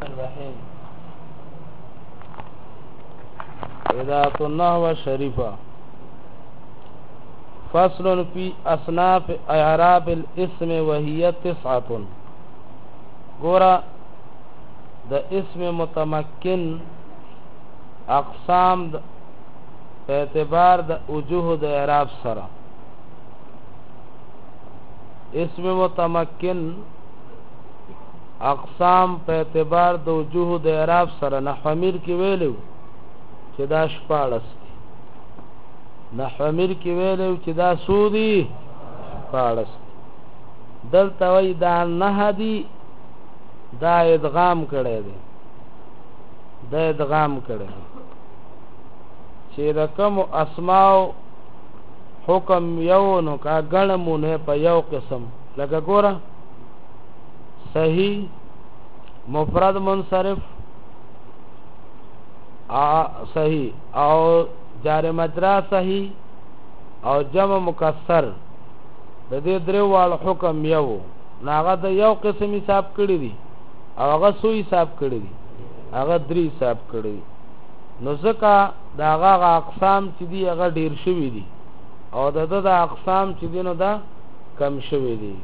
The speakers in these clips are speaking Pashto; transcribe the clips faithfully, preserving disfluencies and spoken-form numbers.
الرحيم إذاعة النحو الشريفة فصل في أصناف إعراب الاسم وهي تسعة گورا د اسم متمکن اقسام په اعتبار د وجوه د اعراب سره اسم متمکن اقسام په اعتبار د وجوه د اعراب سره نحو میر کې ویلو چې دا شپاړس نحو میر کې ویلو چې دا سودی شپاړس دلته وای دا نه دی دا ادغام کړی دی دا ادغام کړی چې رقم اسماء حکم یو نو کا غنمونه په یو قسم لکه ګوره صحیح مفرد منصرف ا صحیح او جار مجرا صحیح او جمع مکسر د دې درو وال حکم یو ناغه د یو قسم حساب کړی دی او هغه سو حساب کړی دی هغه درې حساب کړی دی نو ځکه دا هغه اقسام چې دی هغه ډیر شوی دی او د د اقسام چې دی نو دا کم شوی دی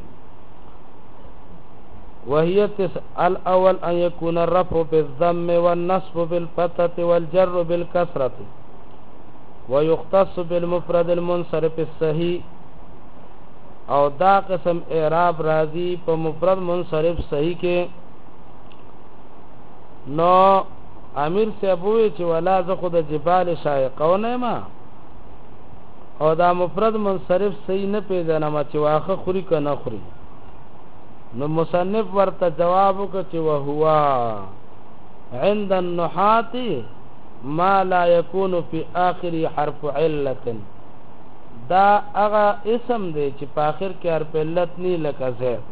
وهي الاول ان يكون الرفع بالضم والنصب بالفتحه والجر بالكسره ويختص بالمفرد المنصرف الصحيح او دا قسم اعراب راضی په مفرد منصرف صحیح کې نو امیر سے ابوی چې ولا ز خود جبال شایقونه ما او دا مفرد منصرف صحیح نه پیژنم چې واخه خوري کنه خوري نو مصنف ورته جواب وکړي چې وهو عند النحات ما لا يكون في اخر حرف عله دا هغه اسم دی چې په اخر کې حرف علت نه لکه زید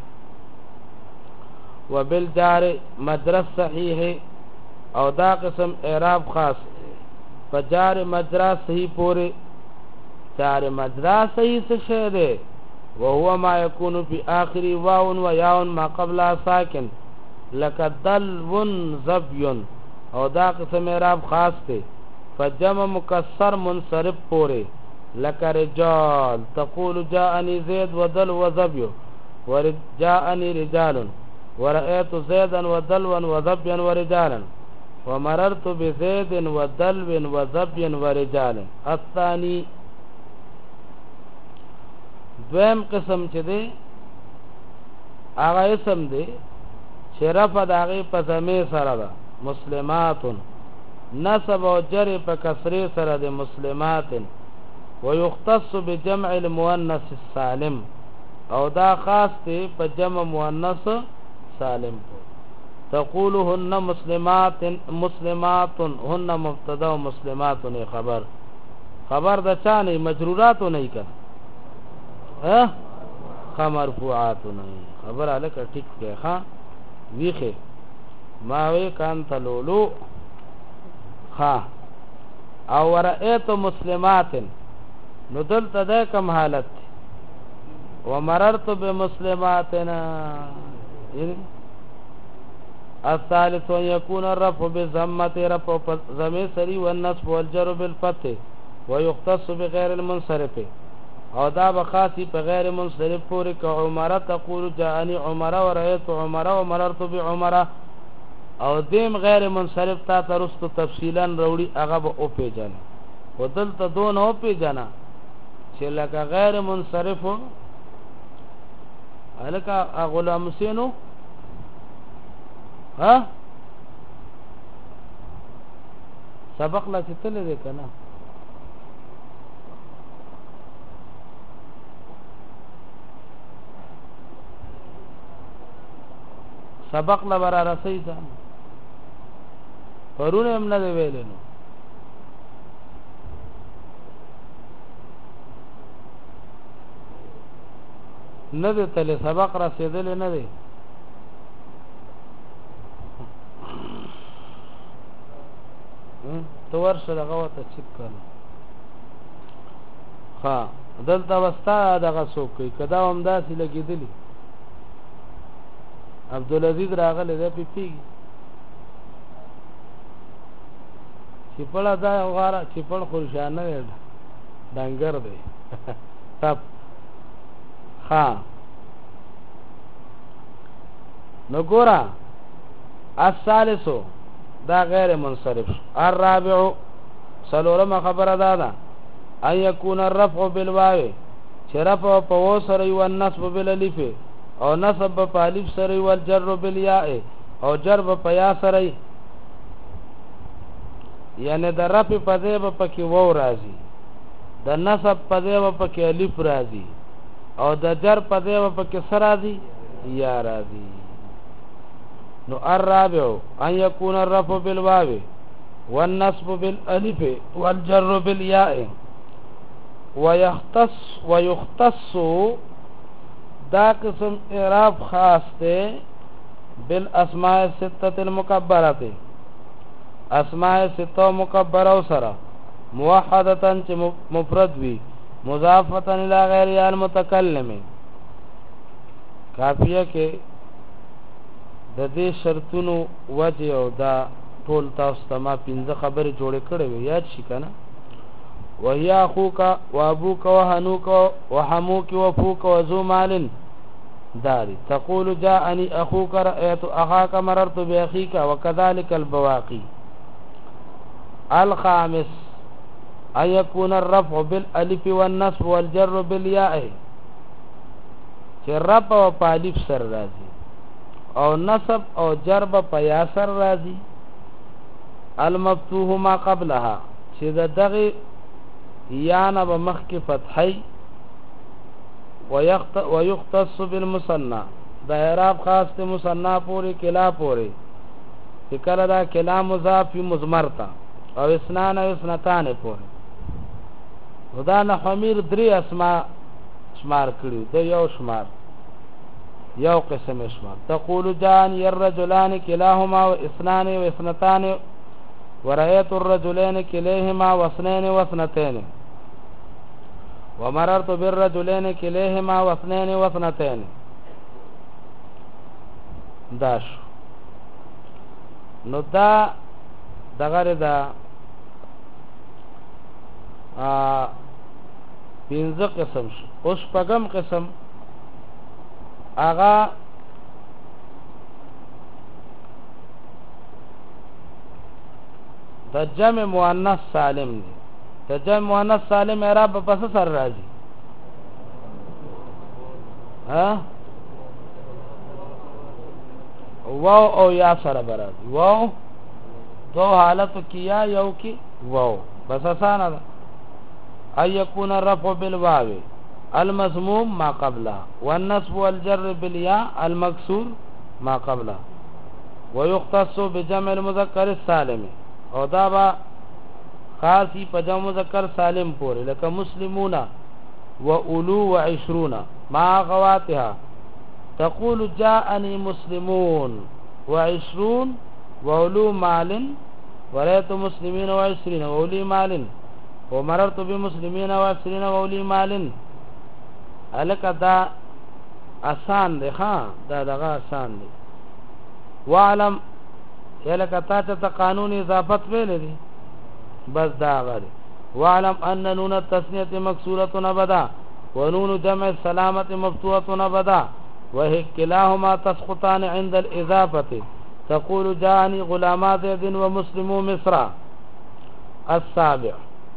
وبالجار مجرى صحیح او دا قسم اعراب خاص په جار مجرى صحیح پورې جار مجرى صحیح څه شه دی وهو ما يكون في اخر واو وياء ما قبل ساكن لك دلو زبي او دا قسم اعراب خاص دی فجمع مکسر منصرف پورې لك رجال تقول جاءني زيد ودل وزبي ورجاءني رجال ورأيت زيدا ودلوا وزبيا ورجالا ومررت بزيد ودلو وزبيا ورجالا الثاني دویم قسم چې دی هغه اسم دی چې رفع د هغې په ضمې سره ده مسلمات نصب او جر په کسرې سره د مسلمات ويختص بجمع المؤنث السالم او دا خاص دی په جمع مؤنث سالم تقولهن مسلمات مسلمات هن مبتدا و مسلمات خبر خبر د چا نه مجرورات نه کړه ها خمرفوعات نه خبر الکه ټیک کې ها ویخه ما وی کان تلولو ها او ورئیت مسلمات نو دلته ده کم حالت ومررت بمسلماتنا الثالث ان يكون الرفع بضمه رفع ضمير سري والنصب والجر بالفتح ويختص بغير المنصرف او دا بخاصی په غیر منصرف پورې ک عمره تقول جاءني عمره ورأيت عمره ومررت بعمره او دیم غیر منصرف تا ترست تفصیلا وروړي هغه به او پیجن ودلته دون او پیجن چې لکه غیر منصرف الکه غلام حسینو ها سبق لا چتل دې کنه سبق لا برا رسي ځان پرونه هم نه ویل نو نه دې تل سبق رسیدل نه دی تو ورشه دغه ته چک کړه ها دلته وستا دغه څوک کوي کدا هم داسې لګیدلی عبدالعزیز راغله ده پی پی چپړه دا غاره چپړ خورشانه دی ډنګر دی تپ ها نو ګورا الثالثو دا غیر منصرف الرابع سلورم خبره دا ده ان يكون الرفع بالواو چې رفع په و سره او النصب بالالف او نصب په الف سره او الجر بالیاء او جر په یا سره یعنی د رفع په ځای په کې و راځي د نصب په ځای په کې الف راځي او د جر په ځای په کې سره راځي یا راځي نو الرابع ان يكون الرفع بالواو والنصب بالالف والجر بالياء ويختص ويختص دا قسم اعراب خاص ته بالاسماء السته المكبره اسماء سته مکبره سره موحدتن چې مفرد وي مضافتن الى غیر المتکلم کافیه کې د دې شرطونو وجه او دا ټول تاسو ته ما پنځه خبرې جوړې کړې وي یاد شي کنه وهي اخوك وابوك وهنوك وحموك وفوك وذو مال داري تقول جاءني اخوك رأيت اخاك مررت باخيك وكذلك البواقي الخامس ان يكون الرفع بالالف والنصب والجر بالياء چې رفع او الف سر راځي او نصب او جر په یا سر راځي المفتوح ما قبلها چې دغه یا نه بمخ کې فتحي ويختص بالمثنى دا اعراب خاص ته مثنى پوری کلا پوری چې کله دا کلام مضاف مضمر تا او اسنان او اسنتان پوری خدا نه حمیر درې اسماء شمار کړو د یو شمار یو قسم شمار تقول جان الرجلان كلاهما واثنان واثنتان ورأيت الرجلين كليهما واثنين واثنتين ومررت بالرجلين كليهما واثنين واثنتين داش نو دا دغه دا ا پنځه قسم شو اوس پغم قسم اغا د جمع مؤنث سالم دی د جمع مؤنث سالم اعراب په پس سر راځي ها واو او یا سره برابر واو دو حالت کیا یو کی واو بس آسان ده اي يكون الرفع بالواو المضموم ما قبلها والنصب والجر بالياء المكسور ما قبلها ويختص بجمع المذكر السالم او دا با خاصی په جمع مذکر سالم پورې لکه مسلمون و اولو و عشرون مع غواتها تقول جاءني مسلمون و عشرون و اولو مال ورأيت مسلمين و عشرين و اولي مال ومررت بمسلمين و عشرين و اولي مال الکه دا آسان دی ها دا دغه آسان دی وعلم یلکه تا ته قانون اضافت ویل دي بس دا غری وعلم ان نون التثنیه مکسوره ابدا ونون جمع السلامه مفتوحه ابدا وهي كلاهما تسقطان عند الاضافه تقول جاءني غلامات يد ومسلمو مصر السابع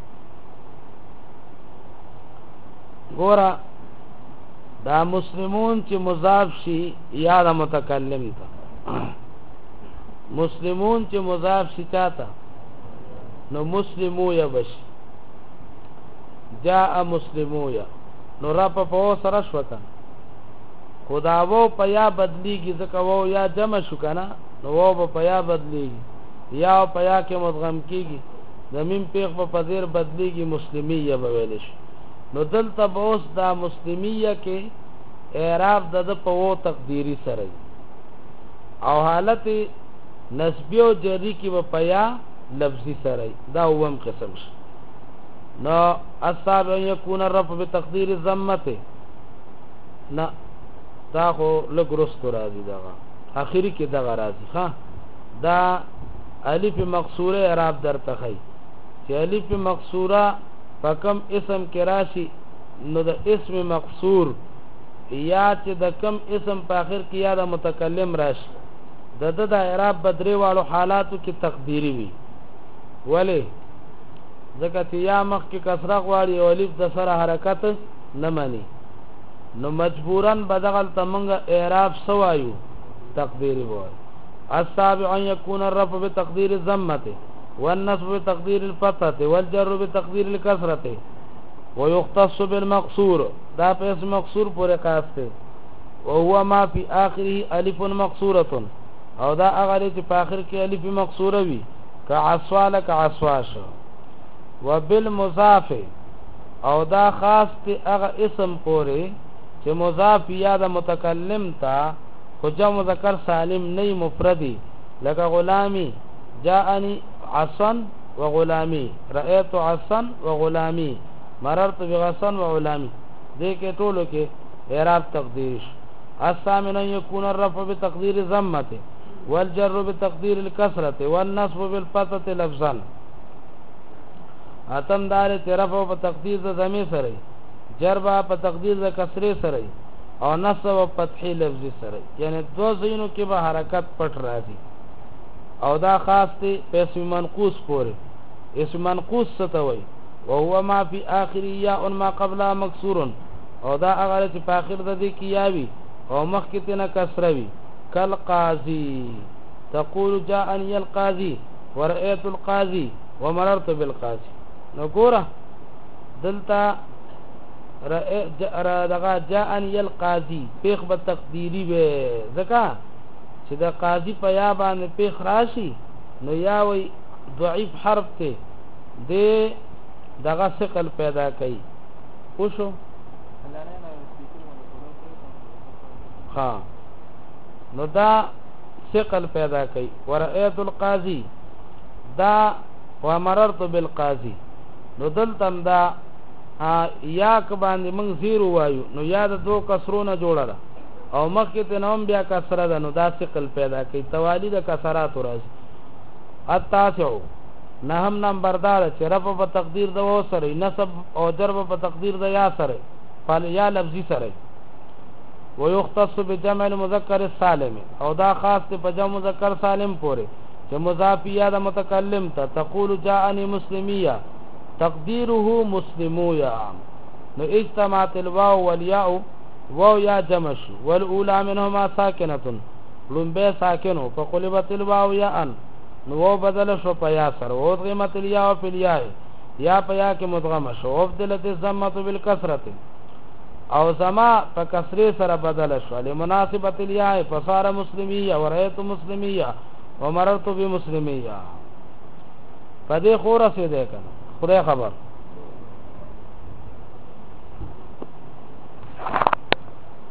ګورا دا مسلمون چې مضاف شي یا د متکلم ته مسلمون چې مضاف شي چاته نو مسلمو یا بشي جاء مسلمو یا نو را په پو سره شو کنه خدا وو په یا بدلیږي ځکه وو یا جمع شو کنه نو وو په یا بدلیږي یا په یا کې مدغم کیږي زمين پیغ په پذیر بدلیږي مسلمیه به ویل شي نو دلته اوس دا مسلمیه کې اعراب د په وو تقدیری سره او حالت نسبی او جری کې په پیا لفظي سره دا ووم قسم شي نو اصحاب يكون الرفع بتقدير الضمه نه دا خو لګرست راځي دا اخیری کې دا راځي ها دا الف مقصوره اعراب درته خي چې الف مقصوره په کم اسم کې راشي نو د اسم مقصور یا چې د کم اسم په اخر کې یا د متکلم راشي د د د اعراب بدري والو حالاتو کې تقديري وي ولی ځکه چې یا مخ کې کسره غواړي او الف د سره حرکت نه مانی نو مجبورن بدغل تمنګ اعراب سوایو تقديري وای السابع ان يكون الرفع بتقدير الضمه والنصب بتقدير الفتحه والجر بتقدير الكسره ويختص بالمقصور دا په اسم مقصور پورې خاص دی او هو ما فی اخره الف مقصوره او دا هغه چې په اخر کې الف مقصوره وي كعصوال كعصواش وبالمضاف او دا خاص دی هغه اسم پورې چې مضاف یا د متکلم تا خو جمع مذکر سالم نه مفردی لکه غلامی جاءنی عصن وغلامی رأيت عصن وغلامی مررت بغصن وغلامی دې کې ټولو کې اعراب تقدیر الثامن يكون الرفع بتقدير ضمه والجر بتقدير الكسره والنصب بالفتحه لفظا اتم دار رفع په تقدیر د ضمیر سره جر په تقدیر د کسره سره او نصب په فتحي لفظ سره یعنی دو زینو کې به حرکت پټ راځي او دا خاص دی په اسم منقوص پورې اسم منقوص څه وایي وهو ما في اخر یا ما قبلها مكسور او دا هغه چې په اخر د دې کې یاوي او مخکې تنه کسره وي کل قاضي تقول جاءني القاضي ورأيت القاضي ومررت بالقاضي نو ګوره دلته را دغه جاءني القاضي پیخ به تقديري به ځکه چې د قاضي په یا باندې پیخ راشي نو یا وي ضعیف حرف ته د دغه ثقل پیدا کوي پوښو ها نو دا ثقل پیدا کوي ورأيت القاضي دا ومررت بالقاضي نو دلتم دا یا ک باندې موږ زیرو وایو نو یا د دو کسرونه جوړه او مخکې ته نوم بیا کسره ده نو دا ثقل پیدا کوي توالی د کسرات راځي التاسع نهم نمبر دار چې رفع په تقدیر د و سره نصب او جر په تقدیر د یا سره فل یا لفظي سره ويختص بجمع المذكر السالم او دا خاص په جمع مذکر سالم پورې چې مضاف یا د متکلم ته تقول جاءني مسلميه تقديره مسلمويا نو اجتماعت الواو والياء واو یا جمع شو والاولى منهما ساکنه لنبه ساکنو فقلبت الواو ياء نو و بدل شو په یا سره او قیمت الیا فی الیا یا په یا کې مدغم شو او بدلت الضمه بالکسره او زما په کسره سره بدل شو لمناسبت الیا فصار مسلمیه ورایت مسلمیه ومررت بمسلمیه پدې خورسه ده کنه خدای خبر